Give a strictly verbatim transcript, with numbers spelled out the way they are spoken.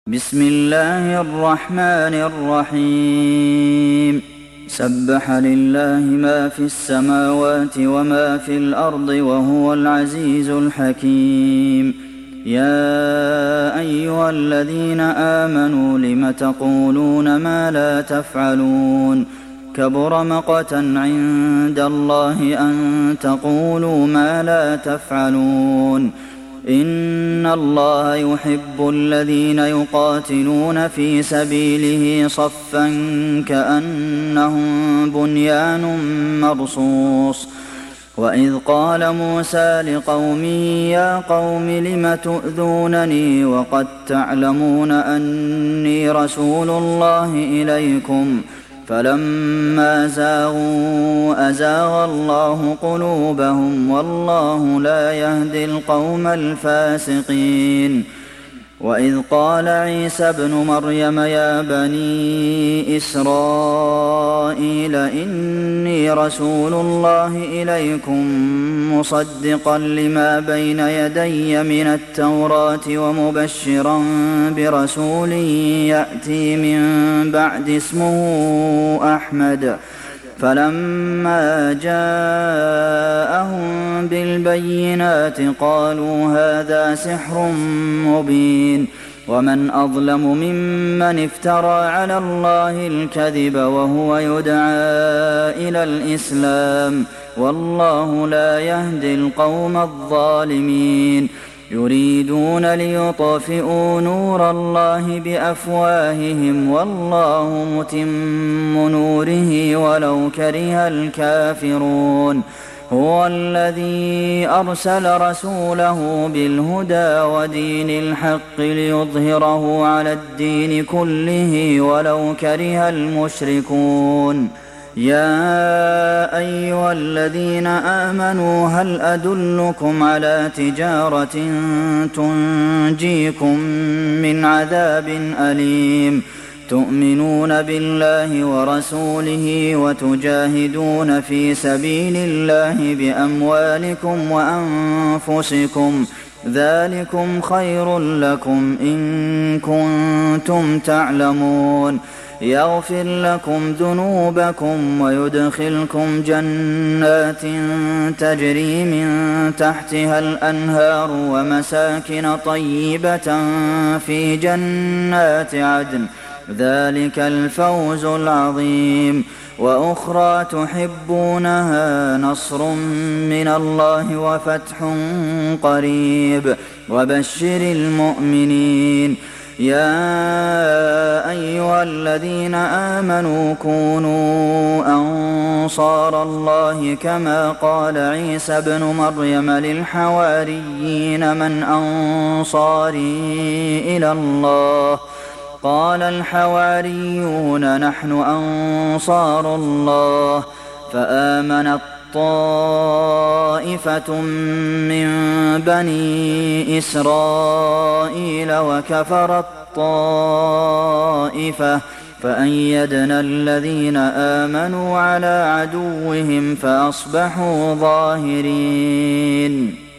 بسم الله الرحمن الرحيم سبح لله ما في السماوات وما في الأرض وهو العزيز الحكيم يا أيها الذين آمنوا لم تقولون ما لا تفعلون كبر مقتا عند الله أن تقولوا ما لا تفعلون إن الله يحب الذين يقاتلون في سبيله صفا كأنهم بنيان مرصوص وإذ قال موسى لقومه يا قوم لم تؤذونني وقد تعلمون أني رسول الله إليكم فلما زاغوا أزاغ الله قلوبهم والله لا يهدي القوم الفاسقين وإذ قال عيسى ابن مريم يا بني إسرائيل إني رسول الله إليكم مصدقا لما بين يدي من التوراة ومبشرا برسول يأتي من بعد اسمه أحمد فلما جاءهم بالبينات قالوا هذا سحر مبين ومن أظلم ممن افترى على الله الكذب وهو يدعى إلى الإسلام والله لا يهدي القوم الظالمين يريدون ليطفئوا نور الله بأفواههم والله متم نوره ولو كره الكافرون هو الذي أرسل رسوله بالهدى ودين الحق ليظهره على الدين كله ولو كره المشركون يا أيها الذين آمنوا هل أدلكم على تجارة تنجيكم من عذاب أليم تؤمنون بالله ورسوله وتجاهدون في سبيل الله بأموالكم وأنفسكم ذلكم خير لكم إن كنتم تعلمون يغفر لكم ذنوبكم ويدخلكم جنات تجري من تحتها الأنهار ومساكن طيبة في جنات عدن ذلك الفوز العظيم وأخرى تحبونها نصر من الله وفتح قريب وبشر المؤمنين يا أيها الذين آمنوا كونوا أنصار الله كما قال عيسى ابن مريم للحواريين من أنصاري إلى الله قال الحواريون نحن أنصار الله فآمنت طائفة من بني إسرائيل وكفرت طائفة فأيدنا الذين آمنوا على عدوهم فأصبحوا ظاهرين